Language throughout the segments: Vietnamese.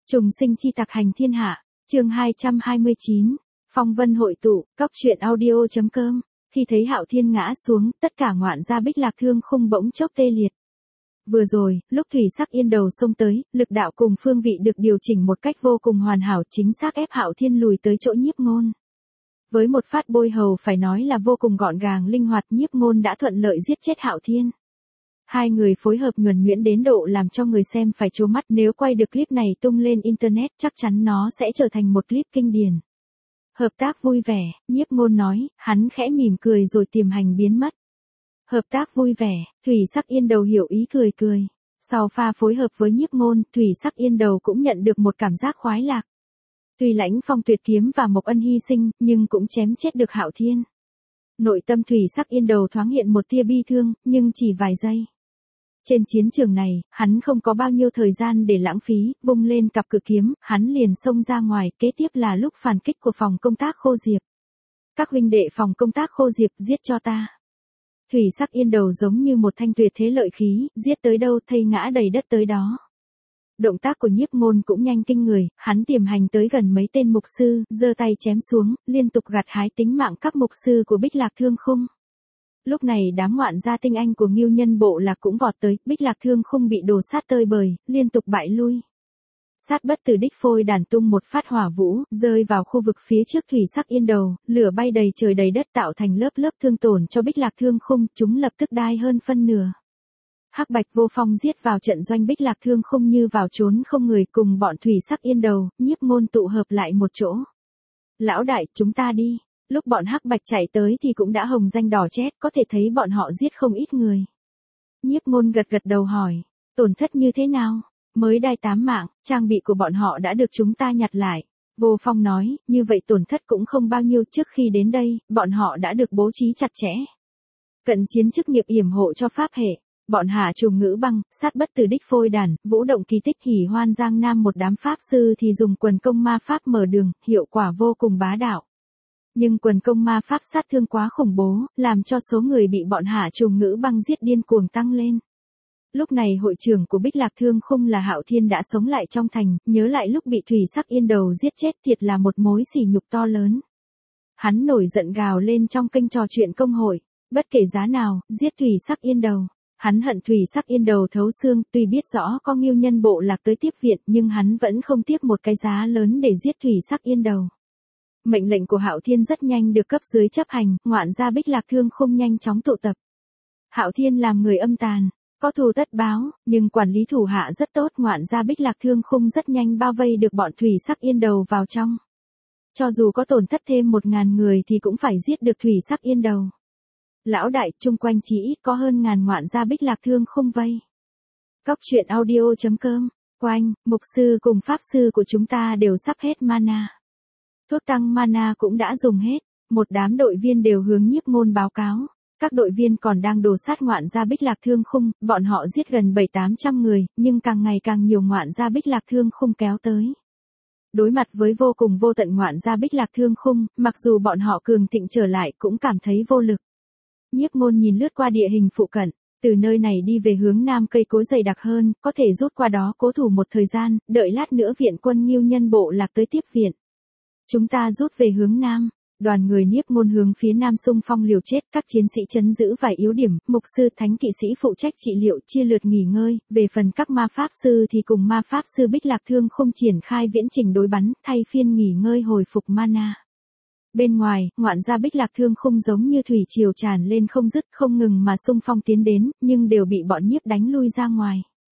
Trùng sinh chi tặc hành thiên hạ, chương 229, phong vân hội tụ, cóc truyện audio.com. Khi thấy Hạo Thiên ngã xuống, tất cả ngoạn gia Bích Lạc Thương Khung bỗng chốc tê liệt. Vừa rồi, lúc Thủy Sắc Yên Đầu xông tới, lực đạo cùng phương vị được điều chỉnh một cách vô cùng hoàn hảo, chính xác ép Hạo Thiên lùi tới chỗ Nhiếp Ngôn. Với một phát bôi hầu phải nói là vô cùng gọn gàng linh hoạt, Nhiếp Ngôn đã thuận lợi giết chết Hạo Thiên. Hai người phối hợp nhuần nhuyễn đến độ làm cho người xem phải trố mắt, nếu quay được clip này tung lên internet chắc chắn nó sẽ trở thành một clip kinh điển. Hợp tác vui vẻ, Nhiếp Ngôn nói, hắn khẽ mỉm cười rồi tiềm hành biến mất. Hợp tác vui vẻ, Thủy Sắc Yên Đầu hiểu ý cười cười. Sau pha phối hợp với Nhiếp Ngôn, Thủy Sắc Yên Đầu cũng nhận được một cảm giác khoái lạc. Tuy Lãnh Phong tuyệt kiếm và Mộc Ân hy sinh, nhưng cũng chém chết được Hạo Thiên. Nội tâm Thủy Sắc Yên Đầu thoáng hiện một tia bi thương, nhưng chỉ vài giây. Trên chiến trường này, hắn không có bao nhiêu thời gian để lãng phí, vung lên cặp cự kiếm, hắn liền xông ra ngoài, kế tiếp là lúc phản kích của phòng công tác Khô Diệp. Các huynh đệ phòng công tác Khô Diệp, giết cho ta. Thủy Sắc Yên Đầu giống như một thanh tuyệt thế lợi khí, giết tới đâu thây ngã đầy đất tới đó. Động tác của Nhiếp Ngôn cũng nhanh kinh người, hắn tiềm hành tới gần mấy tên mục sư, giơ tay chém xuống, liên tục gặt hái tính mạng các mục sư của Bích Lạc Thương Khung. Lúc này đám ngoạn gia tinh anh của Ngưu Nhân Bộ Lạc cũng vọt tới, Bích Lạc Thương Khung bị đổ sát tơi bời, liên tục bại lui. Sát Bất Tử đích phôi đàn tung một phát hỏa vũ, rơi vào khu vực phía trước Thủy Sắc Yên Đầu, lửa bay đầy trời đầy đất tạo thành lớp lớp thương tổn cho Bích Lạc Thương Khung, chúng lập tức đai hơn phân nửa. Hắc Bạch Vô Phong giết vào trận doanh Bích Lạc Thương Khung như vào trốn không người, cùng bọn Thủy Sắc Yên Đầu, Nhiếp Ngôn tụ hợp lại một chỗ. Lão đại, chúng ta đi. Lúc bọn Hắc Bạch chạy tới thì cũng đã hồng danh đỏ chét, có thể thấy bọn họ giết không ít người. Nhiếp Ngôn gật gật đầu hỏi, tổn thất như thế nào? Mới đai 8 mạng, trang bị của bọn họ đã được chúng ta nhặt lại. Vô Phong nói, như vậy tổn thất cũng không bao nhiêu, trước khi đến đây, bọn họ đã được bố trí chặt chẽ. Cận chiến chức nghiệp yểm hộ cho pháp hệ. Bọn Hạ Trùng Ngữ Băng, Sát Bất Tử đích phôi đàn, Vũ Động Kỳ Tích Hỉ Hoan Giang Nam một đám pháp sư thì dùng quần công ma pháp mở đường, hiệu quả vô cùng bá đạo. Nhưng quần công ma pháp sát thương quá khủng bố, làm cho số người bị bọn Hạ Trùng Ngữ Băng giết điên cuồng tăng lên. Lúc này hội trưởng của Bích Lạc Thương Khung là Hạo Thiên đã sống lại trong thành, nhớ lại lúc bị Thủy Sắc Yên Đầu giết chết, thiệt là một mối sỉ nhục to lớn. Hắn nổi giận gào lên trong kênh trò chuyện công hội, bất kể giá nào, giết Thủy Sắc Yên Đầu. Hắn hận Thủy Sắc Yên Đầu thấu xương, tuy biết rõ có Ngưu Nhân Bộ Lạc tới tiếp viện, nhưng hắn vẫn không tiếc một cái giá lớn để giết Thủy Sắc Yên Đầu. Mệnh lệnh của Hạo Thiên rất nhanh được cấp dưới chấp hành, ngoạn gia Bích Lạc Thương Khung nhanh chóng tụ tập. Hạo Thiên làm người âm tàn, có thù tất báo, nhưng quản lý thủ hạ rất tốt, ngoạn gia Bích Lạc Thương Khung rất nhanh bao vây được bọn Thủy Sắc Yên Đầu vào trong. Cho dù có tổn thất thêm 1000 người thì cũng phải giết được Thủy Sắc Yên Đầu. Lão đại, chung quanh chỉ ít có hơn 1000 ngoạn gia Bích Lạc Thương Khung vây. Cóc truyện audio.com, quanh, mục sư cùng pháp sư của chúng ta đều sắp hết mana. Thuốc tăng mana cũng đã dùng hết, một đám đội viên đều hướng Nhiếp Ngôn báo cáo. Các đội viên còn đang đổ sát ngoạn gia Bích Lạc Thương Khung, bọn họ giết gần 700-800 người, nhưng càng ngày càng nhiều ngoạn gia Bích Lạc Thương Khung kéo tới. Đối mặt với vô cùng vô tận ngoạn gia Bích Lạc Thương Khung, mặc dù bọn họ cường thịnh trở lại cũng cảm thấy vô lực. Nhiếp Ngôn nhìn lướt qua địa hình phụ cận, từ nơi này đi về hướng nam cây cối dày đặc hơn, có thể rút qua đó cố thủ một thời gian, đợi lát nữa viện quân Ngưu Nhân Bộ Lạc tới tiếp viện. Chúng ta rút về hướng nam. Đoàn người Nhiếp Ngôn hướng phía nam xung phong liều chết, các chiến sĩ trấn giữ vài yếu điểm, mục sư thánh kỵ sĩ phụ trách trị liệu, chia lượt nghỉ ngơi, về phần các ma pháp sư thì cùng ma pháp sư Bích Lạc Thương Khung triển khai viễn trình đối bắn, thay phiên nghỉ ngơi hồi phục mana. Bên ngoài, ngoạn gia Bích Lạc Thương Khung giống như thủy triều tràn lên không dứt, không ngừng mà xung phong tiến đến, nhưng đều bị bọn Nhiếp đánh lui ra ngoài.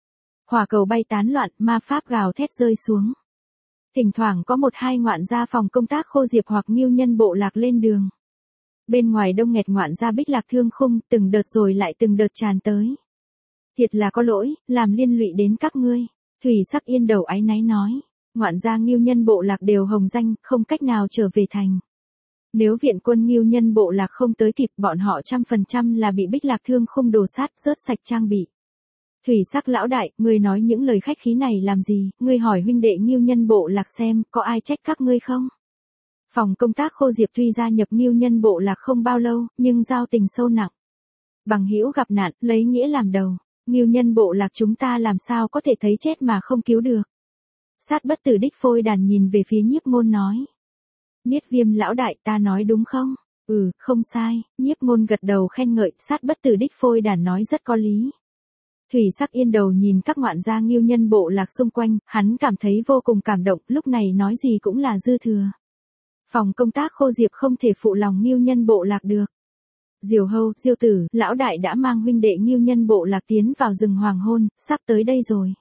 Hỏa cầu bay tán loạn, ma pháp gào thét rơi xuống. Thỉnh thoảng có 1-2 ngoạn gia phòng công tác Khô Diệp hoặc Ngưu Nhân Bộ Lạc lên đường. Bên ngoài đông nghẹt ngoạn gia Bích Lạc Thương Khung, từng đợt rồi lại từng đợt tràn tới. Thiệt là có lỗi, làm liên lụy đến các ngươi. Thủy Sắc Yên Đầu áy náy nói, ngoạn gia Ngưu Nhân Bộ Lạc đều hồng danh, không cách nào trở về thành. Nếu viện quân Ngưu Nhân Bộ Lạc không tới kịp, bọn họ 100% là bị Bích Lạc Thương Khung đổ sát, rớt sạch trang bị. Thủy Sắc lão đại, ngươi nói những lời khách khí này làm gì, ngươi hỏi huynh đệ Ngưu Nhân Bộ Lạc xem, có ai trách các ngươi không? Phòng công tác Khô Diệp tuy gia nhập Ngưu Nhân Bộ Lạc không bao lâu, nhưng giao tình sâu nặng. Bằng hữu gặp nạn, lấy nghĩa làm đầu, Ngưu Nhân Bộ Lạc chúng ta làm sao có thể thấy chết mà không cứu được. Sát bất tử đích phôi đàn nhìn về phía Nhiếp Ngôn nói. Niết Viêm lão đại, ta nói đúng không? Ừ, không sai, Nhiếp Ngôn gật đầu khen ngợi, sát bất tử đích phôi đàn nói rất có lý. Thủy Sắc Yên đầu nhìn các ngoạn gia Ngưu Nhân bộ lạc xung quanh, hắn cảm thấy vô cùng cảm động, lúc này nói gì cũng là dư thừa. Phòng công tác Khô Diệp không thể phụ lòng Ngưu Nhân bộ lạc được. Diều Hâu, Diêu Tử, lão đại đã mang huynh đệ Ngưu Nhân bộ lạc tiến vào rừng hoàng hôn, sắp tới đây rồi.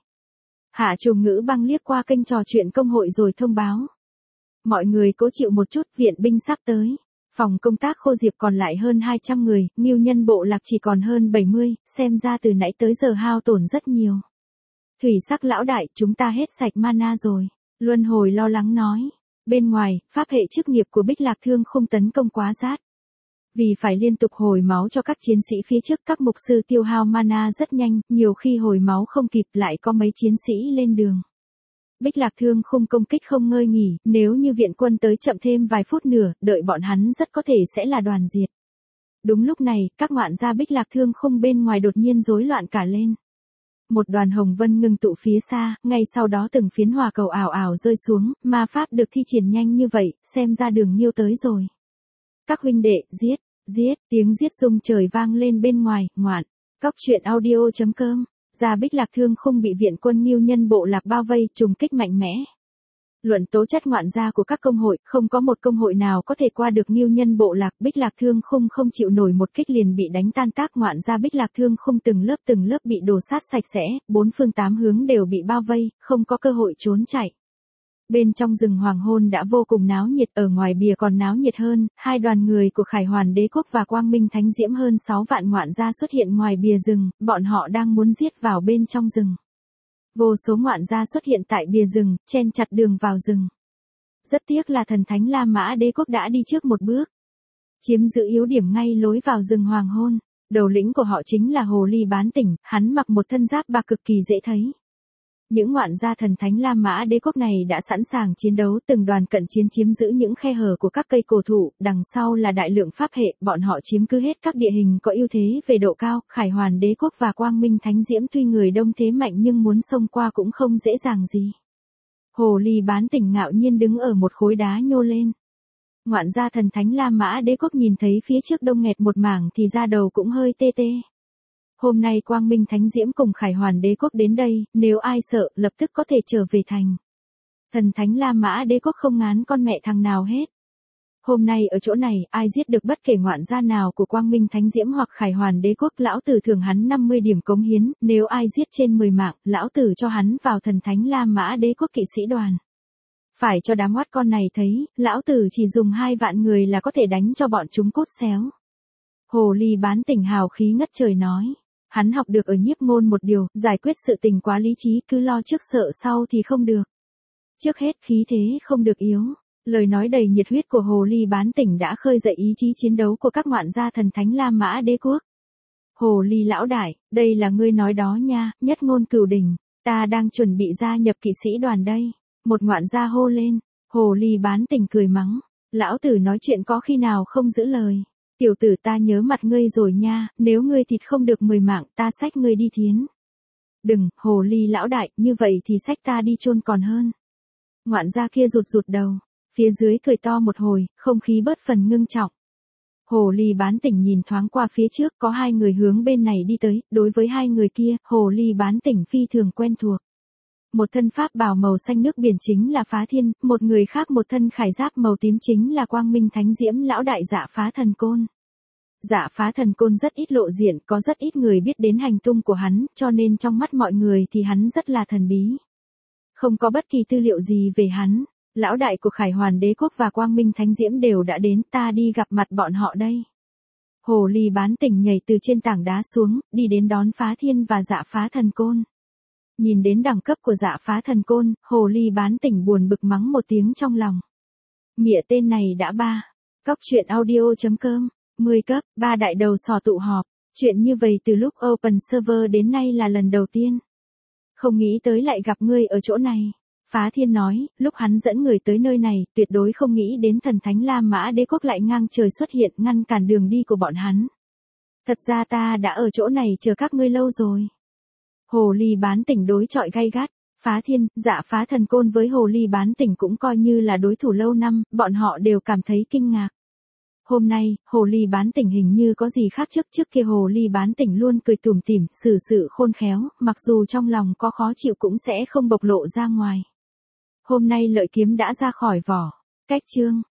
Hạ Trùng Ngữ Băng liếc qua kênh trò chuyện công hội rồi thông báo. Mọi người cố chịu một chút, viện binh sắp tới. Phòng công tác Khô Diệp còn lại hơn 200 người, Ngưu Nhân bộ lạc chỉ còn hơn 70, xem ra từ nãy tới giờ hao tổn rất nhiều. Thủy Sắc lão đại, chúng ta hết sạch mana rồi. Luân Hồi lo lắng nói. Bên ngoài, pháp hệ chức nghiệp của Bích Lạc Thương không tấn công quá rát. Vì phải liên tục hồi máu cho các chiến sĩ phía trước, các mục sư tiêu hao mana rất nhanh, nhiều khi hồi máu không kịp lại có mấy chiến sĩ lên đường. Bích Lạc Thương không công kích không ngơi nghỉ, nếu như viện quân tới chậm thêm vài phút nữa, đợi bọn hắn rất có thể sẽ là đoàn diệt. Đúng lúc này, các ngoạn gia Bích Lạc Thương không bên ngoài đột nhiên rối loạn cả lên. Một đoàn hồng vân ngưng tụ phía xa, ngay sau đó từng phiến hỏa cầu ảo ảo rơi xuống, ma pháp được thi triển nhanh như vậy, xem ra đường Nhiêu tới rồi. Các huynh đệ, giết, giết, tiếng giết rung trời vang lên bên ngoài, ngoạn. Cóc truyện audio.com, gia Bích Lạc Thương không bị viện quân Ngưu Nhân bộ lạc bao vây, trùng kích mạnh mẽ. Luận tố chất ngoạn gia của các công hội, không có một công hội nào có thể qua được Ngưu Nhân bộ lạc. Bích Lạc Thương không chịu nổi một kích liền bị đánh tan tác, ngoạn gia Bích Lạc Thương không từng lớp bị đổ sát sạch sẽ, bốn phương tám hướng đều bị bao vây, không có cơ hội trốn chạy. Bên trong rừng hoàng hôn đã vô cùng náo nhiệt, ở ngoài bìa còn náo nhiệt hơn, hai đoàn người của Khải Hoàn Đế quốc và Quang Minh Thánh Diễm hơn 6 vạn ngoạn gia xuất hiện ngoài bìa rừng, bọn họ đang muốn giết vào bên trong rừng. Vô số ngoạn gia xuất hiện tại bìa rừng, chen chặt đường vào rừng. Rất tiếc là thần thánh La Mã Đế quốc đã đi trước một bước, chiếm giữ yếu điểm ngay lối vào rừng hoàng hôn. Đầu lĩnh của họ chính là Hồ Ly Bán Tỉnh, hắn mặc một thân giáp bạc cực kỳ dễ thấy. Những ngoạn gia thần thánh La Mã Đế quốc này đã sẵn sàng chiến đấu, từng đoàn cận chiến chiếm giữ những khe hở của các cây cổ thụ, đằng sau là đại lượng pháp hệ, bọn họ chiếm cứ hết các địa hình có ưu thế về độ cao. Khải Hoàn Đế quốc và Quang Minh Thánh Diễm tuy người đông thế mạnh nhưng muốn xông qua cũng không dễ dàng gì. Hồ Ly Bán Tỉnh ngạo nhiên đứng ở một khối đá nhô lên. Ngoạn gia thần thánh La Mã Đế quốc nhìn thấy phía trước đông nghẹt một mảng thì da đầu cũng hơi tê tê. Hôm nay Quang Minh Thánh Diễm cùng Khải Hoàn Đế quốc đến đây, nếu ai sợ, lập tức có thể trở về thành. Thần thánh La Mã Đế quốc không ngán con mẹ thằng nào hết. Hôm nay ở chỗ này, ai giết được bất kể ngoạn gia nào của Quang Minh Thánh Diễm hoặc Khải Hoàn Đế quốc, lão tử thưởng hắn 50 điểm cống hiến, nếu ai giết trên 10 mạng, lão tử cho hắn vào thần thánh La Mã Đế quốc kỵ sĩ đoàn. Phải cho đám oát con này thấy, lão tử chỉ dùng 2 vạn người là có thể đánh cho bọn chúng cút xéo. Hồ Ly Bán Tỉnh hào khí ngất trời nói. Hắn học được ở Nhiếp Ngôn một điều, giải quyết sự tình quá lý trí, cứ lo trước sợ sau thì không được. Trước hết khí thế không được yếu. Lời nói đầy nhiệt huyết của Hồ Ly Bán Tỉnh đã khơi dậy ý chí chiến đấu của các ngoạn gia thần thánh La Mã Đế quốc. Hồ Ly lão đại, đây là ngươi nói đó nha, Nhất Ngôn Cửu Đỉnh, ta đang chuẩn bị gia nhập kỵ sĩ đoàn đây. Một ngoạn gia hô lên, Hồ Ly Bán Tỉnh cười mắng, lão tử nói chuyện có khi nào không giữ lời. Tiểu tử, ta nhớ mặt ngươi rồi nha, nếu ngươi thịt không được 10 mạng, ta xách ngươi đi thiến. Đừng, Hồ Ly lão đại, như vậy thì xách ta đi chôn còn hơn. Ngoạn gia kia rụt đầu, phía dưới cười to một hồi, không khí bớt phần ngưng trọng. Hồ Ly Bán Tỉnh nhìn thoáng qua phía trước, có 2 người hướng bên này đi tới, đối với 2 người kia, Hồ Ly Bán Tỉnh phi thường quen thuộc. Một thân pháp bào màu xanh nước biển chính là Phá Thiên, một người khác một thân khải giáp màu tím chính là Quang Minh Thánh Diễm lão đại Dạ Phá Thần Côn. Dạ Phá Thần Côn rất ít lộ diện, có rất ít người biết đến hành tung của hắn, cho nên trong mắt mọi người thì hắn rất là thần bí. Không có bất kỳ tư liệu gì về hắn. Lão đại của Khải Hoàn Đế quốc và Quang Minh Thánh Diễm đều đã đến, ta đi gặp mặt bọn họ đây. Hồ Ly Bán Tỉnh nhảy từ trên tảng đá xuống, đi đến đón Phá Thiên và Dạ Phá Thần Côn. Nhìn đến đẳng cấp của Dạ Phá Thần Côn, Hồ Ly Bán Tỉnh buồn bực mắng một tiếng trong lòng. Mịa tên này đã 3. Cóc truyện audio.com, 10 cấp, 3 đại đầu sò tụ họp. Chuyện như vậy từ lúc Open Server đến nay là lần đầu tiên. Không nghĩ tới lại gặp ngươi ở chỗ này. Phá Thiên nói, lúc hắn dẫn người tới nơi này, tuyệt đối không nghĩ đến thần thánh La Mã Đế quốc lại ngang trời xuất hiện ngăn cản đường đi của bọn hắn. Thật ra ta đã ở chỗ này chờ các ngươi lâu rồi. Hồ Ly Bán Tỉnh đối chọi gay gắt. Phá thiên, dạ phá thần côn với hồ ly bán tỉnh cũng coi như là đối thủ lâu năm, bọn họ đều cảm thấy kinh ngạc. Hôm nay, hồ ly bán tỉnh hình như có gì khác trước kia hồ ly bán tỉnh luôn cười tủm tỉm, xử sự khôn khéo, mặc dù trong lòng có khó chịu cũng sẽ không bộc lộ ra ngoài. Hôm nay lợi kiếm đã ra khỏi vỏ. Cách chương.